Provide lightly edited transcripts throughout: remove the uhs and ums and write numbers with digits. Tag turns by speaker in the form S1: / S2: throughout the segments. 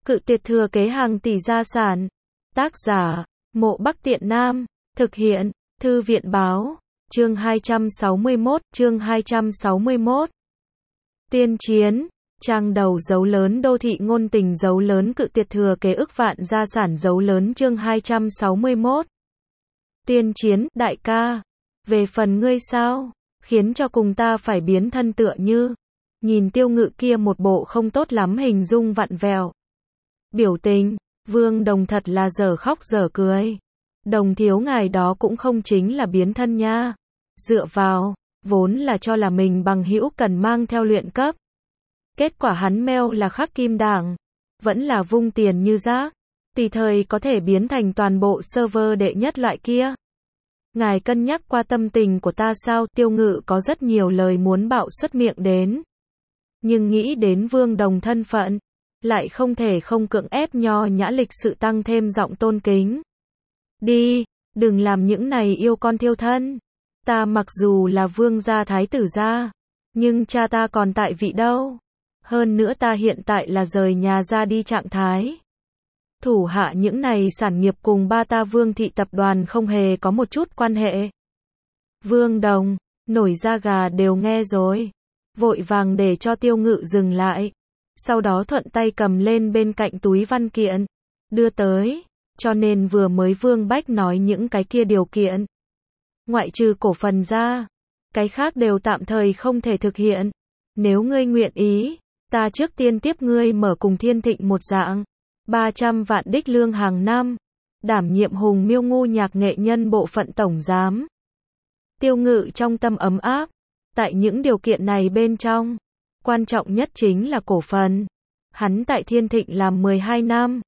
S1: Cự tuyệt thừa kế hàng tỷ gia sản. Tác giả, Mộ Bắc Tiện Nam. Thực hiện, Thư viện báo. Chương 261. Tiên chiến. Trang đầu dấu lớn đô thị ngôn tình dấu lớn cự tuyệt thừa kế ức vạn gia sản dấu lớn chương 261. Tiên chiến, đại ca. Về phần ngươi sao? Khiến cho cùng ta phải biến thân tựa như. Nhìn Tiêu Ngự kia một bộ không tốt lắm hình dung vặn vẹo. Biểu tình, Vương Đồng thật là dở khóc dở cười. Đồng thiếu ngài đó cũng không chính là biến thân nha. Dựa vào, vốn là cho là mình bằng hữu cần mang theo luyện cấp. Kết quả hắn meo là khắc kim đảng. Vẫn là vung tiền như rác. Tùy thời có thể biến thành toàn bộ server đệ nhất loại kia. Ngài cân nhắc qua tâm tình của ta sao? Tiêu Ngự có rất nhiều lời muốn bạo xuất miệng đến. Nhưng nghĩ đến Vương Đồng thân phận, lại không thể không cưỡng ép nho nhã lịch sự tăng thêm giọng tôn kính. Đi, đừng làm những này yêu con thiêu thân. Ta mặc dù là vương gia thái tử gia, nhưng cha ta còn tại vị đâu. Hơn nữa ta hiện tại là rời nhà ra đi trạng thái. Thủ hạ những này sản nghiệp cùng ba ta Vương thị tập đoàn không hề có một chút quan hệ. Vương Đồng, nổi da gà đều nghe rồi. Vội vàng để cho Tiêu Ngự dừng lại. Sau đó thuận tay cầm lên bên cạnh túi văn kiện. Đưa tới. Cho nên vừa mới Vương Bách nói những cái kia điều kiện. Ngoại trừ cổ phần ra. Cái khác đều tạm thời không thể thực hiện. Nếu ngươi nguyện ý, ta trước tiên tiếp ngươi mở cùng Thiên Thịnh một dạng. 300 vạn đích lương hàng năm. Đảm nhiệm Hùng Miêu Ngu nhạc nghệ nhân bộ phận tổng giám. Tiêu Ngự trong tâm ấm áp. Tại những điều kiện này bên trong, quan trọng nhất chính là cổ phần. Hắn tại Thiên Thịnh làm 12 năm,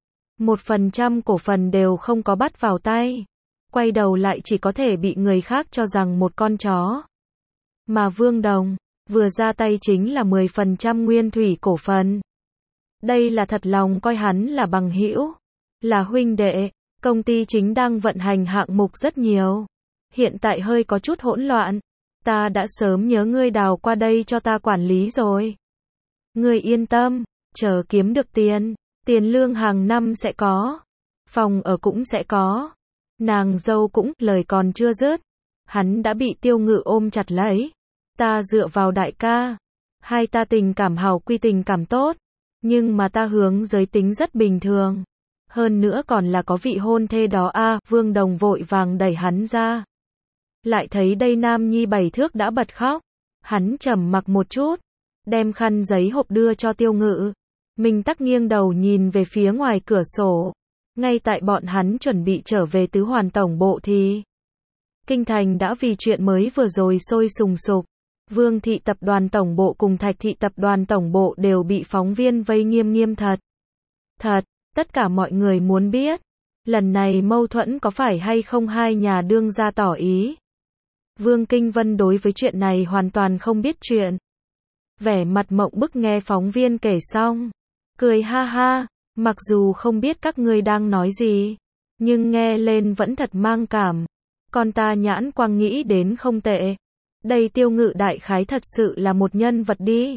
S1: 1% cổ phần đều không có bắt vào tay. Quay đầu lại chỉ có thể bị người khác cho rằng một con chó. Mà Vương Đồng, vừa ra tay chính là 10% nguyên thủy cổ phần. Đây là thật lòng coi hắn là bằng hữu, là huynh đệ. Công ty chính đang vận hành hạng mục rất nhiều. Hiện tại hơi có chút hỗn loạn. Ta đã sớm nhớ ngươi đào qua đây cho ta quản lý rồi. Ngươi yên tâm, chờ kiếm được tiền, tiền lương hàng năm sẽ có. Phòng ở cũng sẽ có. Nàng dâu cũng, lời còn chưa dứt. Hắn đã bị Tiêu Ngự ôm chặt lấy. Ta dựa vào đại ca. Hai ta tình cảm hào quy tình cảm tốt. Nhưng mà ta hướng giới tính rất bình thường. Hơn nữa còn là có vị hôn thê đó a. Vương Đồng vội vàng đẩy hắn ra. Lại thấy đây Nam Nhi 7 thước đã bật khóc. Hắn trầm mặc một chút. Đem khăn giấy hộp đưa cho Tiêu Ngự. Mình tắc nghiêng đầu nhìn về phía ngoài cửa sổ. Ngay tại bọn hắn chuẩn bị trở về Tứ Hoàn tổng bộ thì Kinh thành đã vì chuyện mới vừa rồi sôi sùng sục. Vương thị tập đoàn tổng bộ cùng Thạch thị tập đoàn tổng bộ đều bị phóng viên vây nghiêm nghiêm thật. Thật, tất cả mọi người muốn biết. Lần này mâu thuẫn có phải hay không hai nhà đương gia tỏ ý. Vương Kinh Vân đối với chuyện này hoàn toàn không biết chuyện. Vẻ mặt mộng bức nghe phóng viên kể xong. Cười ha ha, mặc dù không biết các ngươi đang nói gì. Nhưng nghe lên vẫn thật mang cảm. Còn ta nhãn quang nghĩ đến không tệ. Đây Tiêu Ngự đại khái thật sự là một nhân vật đi.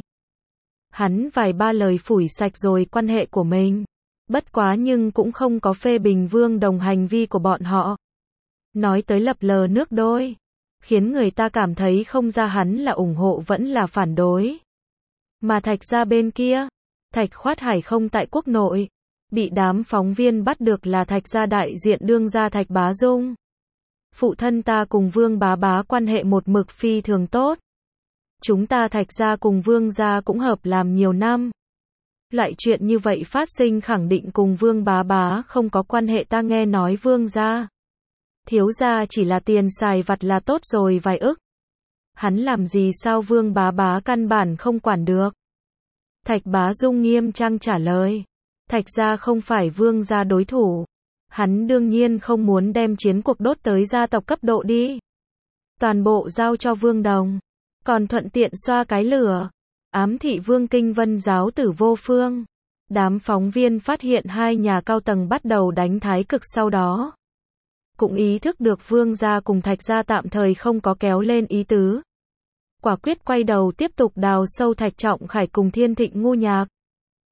S1: Hắn vài ba lời phủi sạch rồi quan hệ của mình. Bất quá nhưng cũng không có phê bình Vương Đồng hành vi của bọn họ. Nói tới lập lờ nước đôi. Khiến người ta cảm thấy không ra hắn là ủng hộ vẫn là phản đối. Mà Thạch gia bên kia, Thạch Khoát Hải không tại quốc nội, bị đám phóng viên bắt được là Thạch gia đại diện đương gia Thạch Bá Dung. Phụ thân ta cùng Vương bá bá quan hệ một mực phi thường tốt. Chúng ta Thạch gia cùng Vương gia cũng hợp làm nhiều năm. Loại chuyện như vậy phát sinh khẳng định cùng Vương bá bá không có quan hệ ta nghe nói Vương gia. Thiếu gia chỉ là tiền xài vặt là tốt rồi vài ức. Hắn làm gì sao Vương bá bá căn bản không quản được. Thạch Bá Dung nghiêm trang trả lời. Thạch gia không phải Vương gia đối thủ. Hắn đương nhiên không muốn đem chiến cuộc đốt tới gia tộc cấp độ đi. Toàn bộ giao cho Vương Đồng. Còn thuận tiện xoa cái lửa. Ám thị Vương Kinh Vân giáo tử vô phương. Đám phóng viên phát hiện hai nhà cao tầng bắt đầu đánh thái cực sau đó. Cũng ý thức được Vương gia cùng Thạch gia tạm thời không có kéo lên ý tứ. Quả quyết quay đầu tiếp tục đào sâu Thạch Trọng Khải cùng Thiên Thịnh Ngu nhạc.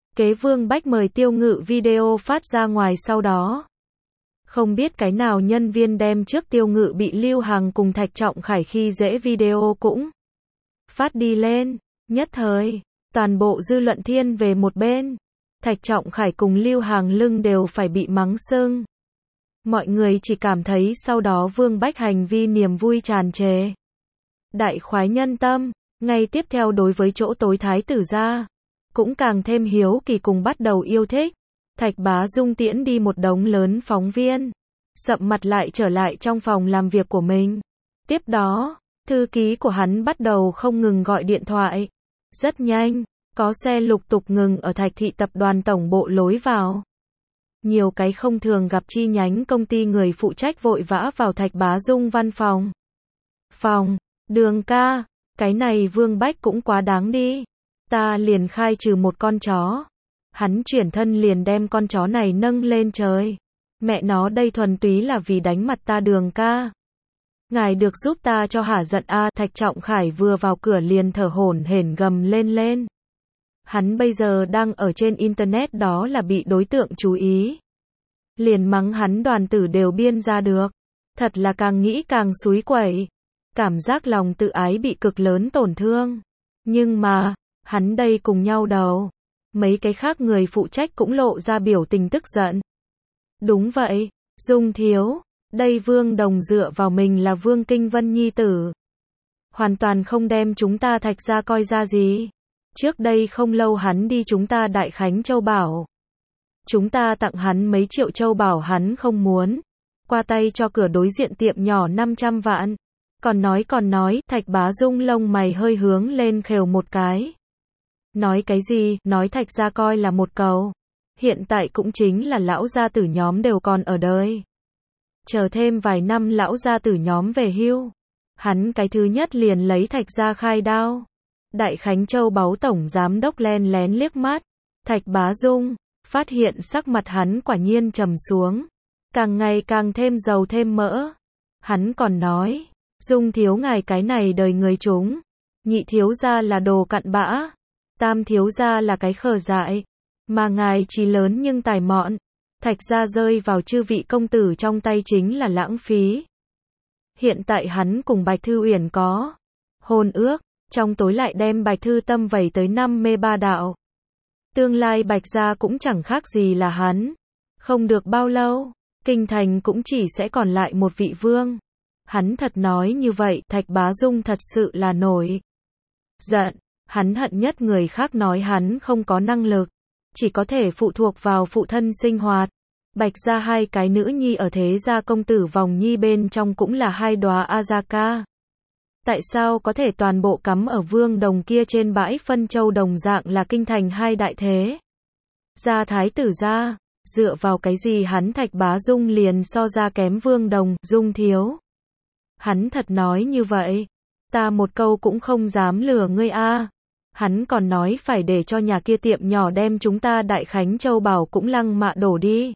S1: Kế Vương Bách mời Tiêu Ngự video phát ra ngoài sau đó. Không biết cái nào nhân viên đem trước Tiêu Ngự bị Lưu Hằng cùng Thạch Trọng Khải khi dễ video cũng phát đi lên. Nhất thời, toàn bộ dư luận thiên về một bên. Thạch Trọng Khải cùng Lưu Hằng lưng đều phải bị mắng sưng. Mọi người chỉ cảm thấy sau đó Vương Bách hành vi niềm vui tràn trề. Đại khoái nhân tâm, ngay tiếp theo đối với chỗ tối thái tử gia, cũng càng thêm hiếu kỳ cùng bắt đầu yêu thích. Thạch Bá Dung tiễn đi một đống lớn phóng viên, sậm mặt lại trở lại trong phòng làm việc của mình. Tiếp đó, thư ký của hắn bắt đầu không ngừng gọi điện thoại. Rất nhanh, có xe lục tục ngừng ở Thạch Thị tập đoàn tổng bộ lối vào. Nhiều cái không thường gặp chi nhánh công ty người phụ trách vội vã vào Thạch Bá Dung văn phòng. Đường ca, cái này Vương Bách cũng quá đáng đi. Ta liền khai trừ một con chó. Hắn chuyển thân liền đem con chó này nâng lên trời. Mẹ nó đây thuần túy là vì đánh mặt ta Đường ca. Ngài được giúp ta cho hả giận a. Thạch Trọng Khải vừa vào cửa liền thở hổn hển gầm lên. Hắn bây giờ đang ở trên internet đó là bị đối tượng chú ý. Liền mắng hắn đoàn tử đều biên ra được. Thật là càng nghĩ càng xúi quẩy. Cảm giác lòng tự ái bị cực lớn tổn thương. Nhưng mà, hắn đây cùng nhau đầu. Mấy cái khác người phụ trách cũng lộ ra biểu tình tức giận. Đúng vậy, Dung thiếu. Đây Vương Đồng dựa vào mình là Vương Kinh Vân nhi tử. Hoàn toàn không đem chúng ta Thạch gia coi ra gì. Trước đây không lâu hắn đi chúng ta Đại Khánh Châu Bảo. Chúng ta tặng hắn mấy triệu châu bảo hắn không muốn. Qua tay cho cửa đối diện tiệm nhỏ 500 vạn. Còn nói, Thạch Bá Dung lông mày hơi hướng lên khều một cái. Nói cái gì, nói Thạch gia coi là một cầu. Hiện tại cũng chính là lão gia tử nhóm đều còn ở đời. Chờ thêm vài năm lão gia tử nhóm về hưu. Hắn cái thứ nhất liền lấy Thạch gia khai đao. Đại Khánh Châu Báu tổng giám đốc len lén liếc mắt. Thạch Bá Dung, phát hiện sắc mặt hắn quả nhiên trầm xuống. Càng ngày càng thêm dầu thêm mỡ. Hắn còn nói, Dung thiếu ngài cái này đời người chúng. Nhị thiếu gia là đồ cặn bã. Tam thiếu gia là cái khờ dại. Mà ngài trí lớn nhưng tài mọn. Thạch gia rơi vào chư vị công tử trong tay chính là lãng phí. Hiện tại hắn cùng Bạch Thư Uyển có hôn ước. Trong tối lại đem Bạch Thư Tâm vẩy tới 5 mê ba đạo. Tương lai Bạch gia cũng chẳng khác gì là hắn. Không được bao lâu, kinh thành cũng chỉ sẽ còn lại một vị vương. Hắn thật nói như vậy, Thạch Bá Dung thật sự là nổi giận. Hắn hận nhất người khác nói hắn không có năng lực, chỉ có thể phụ thuộc vào phụ thân sinh hoạt. Bạch gia hai cái nữ nhi ở thế gia công tử vòng nhi bên trong cũng là hai đóa Azaka. Tại sao có thể toàn bộ cắm ở Vương Đồng kia trên bãi phân châu đồng dạng là kinh thành hai đại thế? Gia thái tử gia, dựa vào cái gì hắn Thạch Bá Dung liền so ra kém Vương Đồng, Dung thiếu? Hắn thật nói như vậy, ta một câu cũng không dám lừa ngươi a. Hắn còn nói phải để cho nhà kia tiệm nhỏ đem chúng ta Đại Khánh Châu Bảo cũng lăng mạ đổ đi.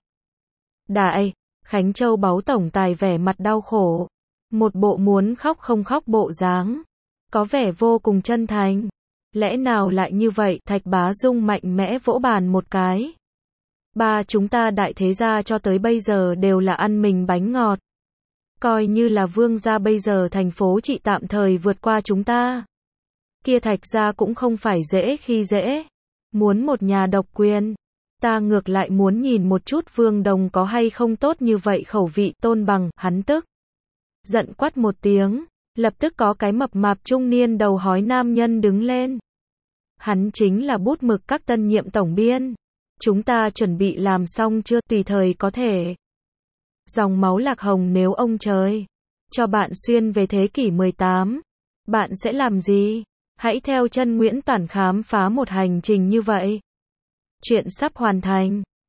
S1: Đại Khánh Châu Báu tổng tài vẻ mặt đau khổ, một bộ muốn khóc không khóc bộ dáng, có vẻ vô cùng chân thành. Lẽ nào lại như vậy? Thạch Bá Dung mạnh mẽ vỗ bàn một cái. Ba chúng ta đại thế gia cho tới bây giờ đều là ăn mình bánh ngọt. Coi như là vương gia bây giờ thành phố chỉ tạm thời vượt qua chúng ta. Kia Thạch gia cũng không phải dễ khi dễ. Muốn một nhà độc quyền. Ta ngược lại muốn nhìn một chút Vương Đồng có hay không tốt như vậy khẩu vị. Tôn Bằng, hắn tức giận quát một tiếng. Lập tức có cái mập mạp trung niên đầu hói nam nhân đứng lên. Hắn chính là bút mực các tân nhiệm tổng biên. Chúng ta chuẩn bị làm xong chưa? Tùy thời có thể. Dòng máu Lạc Hồng nếu ông trời cho bạn xuyên về thế kỷ 18, bạn sẽ làm gì? Hãy theo chân Nguyễn Toản khám phá một hành trình như vậy. Chuyện sắp hoàn thành.